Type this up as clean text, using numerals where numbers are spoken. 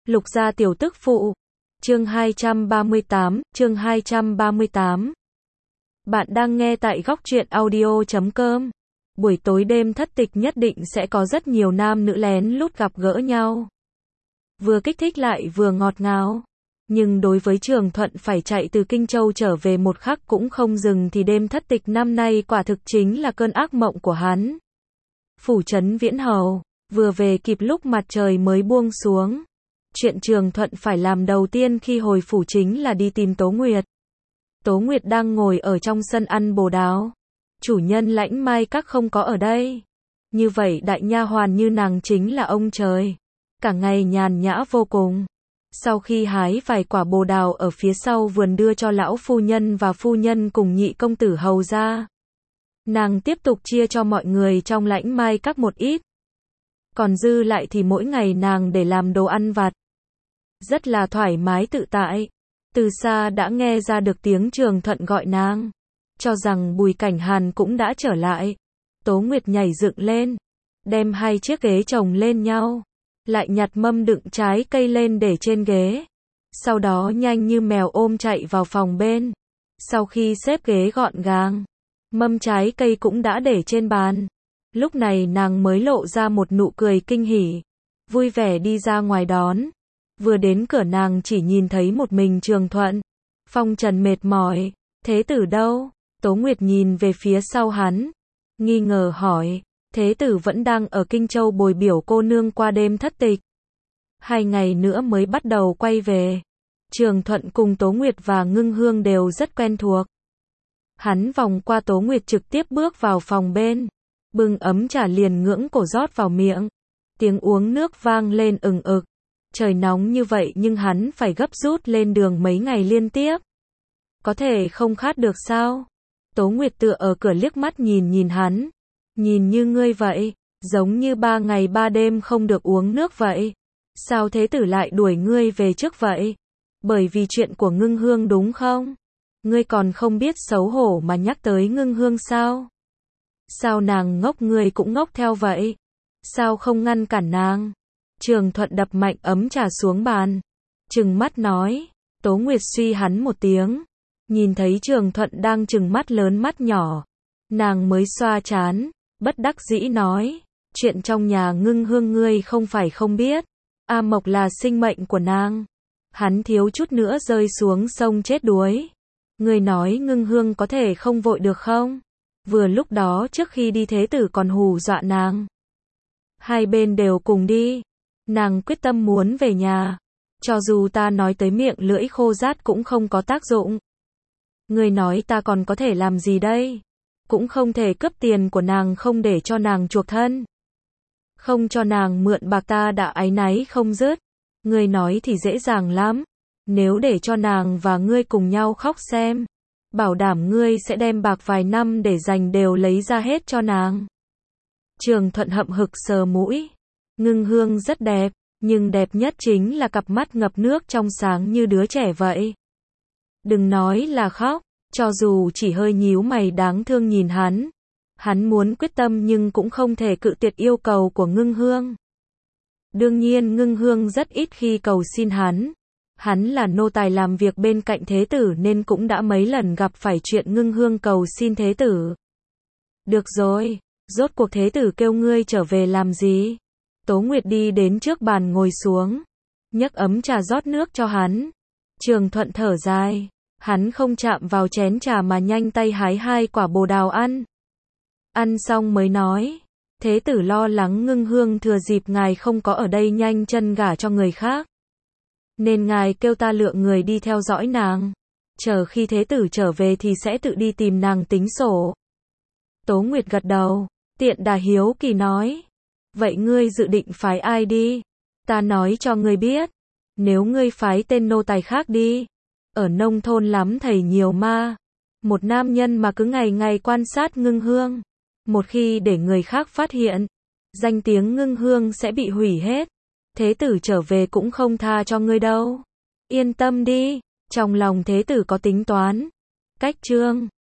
Lục gia tiểu tức phụ. Chương 238. Bạn đang nghe tại góc truyện audio.com. Buổi tối đêm thất tịch nhất định sẽ có rất nhiều nam nữ lén lút gặp gỡ nhau. Vừa kích thích lại vừa ngọt ngào. Nhưng đối với Trường Thuận phải chạy từ Kinh Châu trở về một khắc cũng không dừng thì đêm thất tịch năm nay quả thực chính là cơn ác mộng của hắn. Phủ trấn Viễn Hầu, vừa về kịp lúc mặt trời mới buông xuống. Chuyện Trường Thuận phải làm đầu tiên khi hồi phủ chính là đi tìm Tố Nguyệt. Tố Nguyệt đang ngồi ở trong sân ăn bồ đào. Chủ nhân Lãnh Mai Các không có ở đây. Như vậy đại nha hoàn như nàng chính là ông trời. Cả ngày nhàn nhã vô cùng. Sau khi hái vài quả bồ đào ở phía sau vườn đưa cho lão phu nhân và phu nhân cùng nhị công tử hầu ra, nàng tiếp tục chia cho mọi người trong Lãnh Mai Các một ít. Còn dư lại thì mỗi ngày nàng để làm đồ ăn vặt. Rất là thoải mái tự tại. Từ xa đã nghe ra được tiếng Trường Thuận gọi nàng. Cho rằng Bùi Cảnh Hàn cũng đã trở lại. Tố Nguyệt nhảy dựng lên. Đem hai chiếc ghế chồng lên nhau. Lại nhặt mâm đựng trái cây lên để trên ghế. Sau đó nhanh như mèo ôm chạy vào phòng bên. Sau khi xếp ghế gọn gàng, mâm trái cây cũng đã để trên bàn. Lúc này nàng mới lộ ra một nụ cười kinh hỉ. Vui vẻ đi ra ngoài đón. Vừa đến cửa nàng chỉ nhìn thấy một mình Trường Thuận. Phong trần mệt mỏi. Thế tử đâu? Tố Nguyệt nhìn về phía sau hắn. Nghi ngờ hỏi. Thế tử vẫn đang ở Kinh Châu bồi biểu cô nương qua đêm thất tịch. 2 ngày nữa mới bắt đầu quay về. Trường Thuận cùng Tố Nguyệt và Ngưng Hương đều rất quen thuộc. Hắn vòng qua Tố Nguyệt trực tiếp bước vào phòng bên. Bưng ấm trà liền ngưỡng cổ rót vào miệng. Tiếng uống nước vang lên ừng ực. Trời nóng như vậy nhưng hắn phải gấp rút lên đường mấy ngày liên tiếp. Có thể không khát được sao? Tố Nguyệt tựa ở cửa liếc mắt nhìn hắn. Nhìn như ngươi vậy, giống như 3 ngày 3 đêm không được uống nước vậy. Sao thế tử lại đuổi ngươi về trước vậy? Bởi vì chuyện của Ngưng Hương đúng không? Ngươi còn không biết xấu hổ mà nhắc tới Ngưng Hương sao? Sao nàng ngốc ngươi cũng ngốc theo vậy? Sao không ngăn cản nàng? Trường Thuận đập mạnh ấm trà xuống bàn. Trừng mắt nói. Tố Nguyệt suy hắn một tiếng. Nhìn thấy Trường Thuận đang trừng mắt lớn mắt nhỏ. Nàng mới xoa trán. Bất đắc dĩ nói. Chuyện trong nhà Ngưng Hương ngươi không phải không biết. A Mộc là sinh mệnh của nàng. Hắn thiếu chút nữa rơi xuống sông chết đuối. Ngươi nói Ngưng Hương có thể không vội được không? Vừa lúc đó trước khi đi thế tử còn hù dọa nàng. Hai bên đều cùng đi. Nàng quyết tâm muốn về nhà. Cho dù ta nói tới miệng lưỡi khô rát cũng không có tác dụng. Ngươi nói ta còn có thể làm gì đây? Cũng không thể cướp tiền của nàng không để cho nàng chuộc thân. Không cho nàng mượn bạc ta đã áy náy không dứt. Ngươi nói thì dễ dàng lắm. Nếu để cho nàng và ngươi cùng nhau khóc xem. Bảo đảm ngươi sẽ đem bạc vài năm để dành đều lấy ra hết cho nàng. Trường Thuận hậm hực sờ mũi. Ngưng Hương rất đẹp, nhưng đẹp nhất chính là cặp mắt ngập nước trong sáng như đứa trẻ vậy. Đừng nói là khóc, cho dù chỉ hơi nhíu mày đáng thương nhìn hắn. Hắn muốn quyết tâm nhưng cũng không thể cự tuyệt yêu cầu của Ngưng Hương. Đương nhiên Ngưng Hương rất ít khi cầu xin hắn. Hắn là nô tài làm việc bên cạnh thế tử nên cũng đã mấy lần gặp phải chuyện Ngưng Hương cầu xin thế tử. Được rồi, rốt cuộc thế tử kêu ngươi trở về làm gì? Tố Nguyệt đi đến trước bàn ngồi xuống. Nhấc ấm trà rót nước cho hắn. Trường Thuận thở dài. Hắn không chạm vào chén trà mà nhanh tay hái 2 quả bồ đào ăn. Ăn xong mới nói. Thế tử lo lắng Ngưng Hương thừa dịp ngài không có ở đây nhanh chân gả cho người khác. Nên ngài kêu ta lựa người đi theo dõi nàng. Chờ khi thế tử trở về thì sẽ tự đi tìm nàng tính sổ. Tố Nguyệt gật đầu. Tiện đà hiếu kỳ nói. Vậy ngươi dự định phái ai đi? Ta nói cho ngươi biết. Nếu ngươi phái tên nô tài khác đi. Ở nông thôn lắm thầy nhiều ma. Một nam nhân mà cứ ngày ngày quan sát Ngưng Hương. Một khi để người khác phát hiện. Danh tiếng Ngưng Hương sẽ bị hủy hết. Thế tử trở về cũng không tha cho ngươi đâu. Yên tâm đi. Trong lòng thế tử có tính toán. Cách chương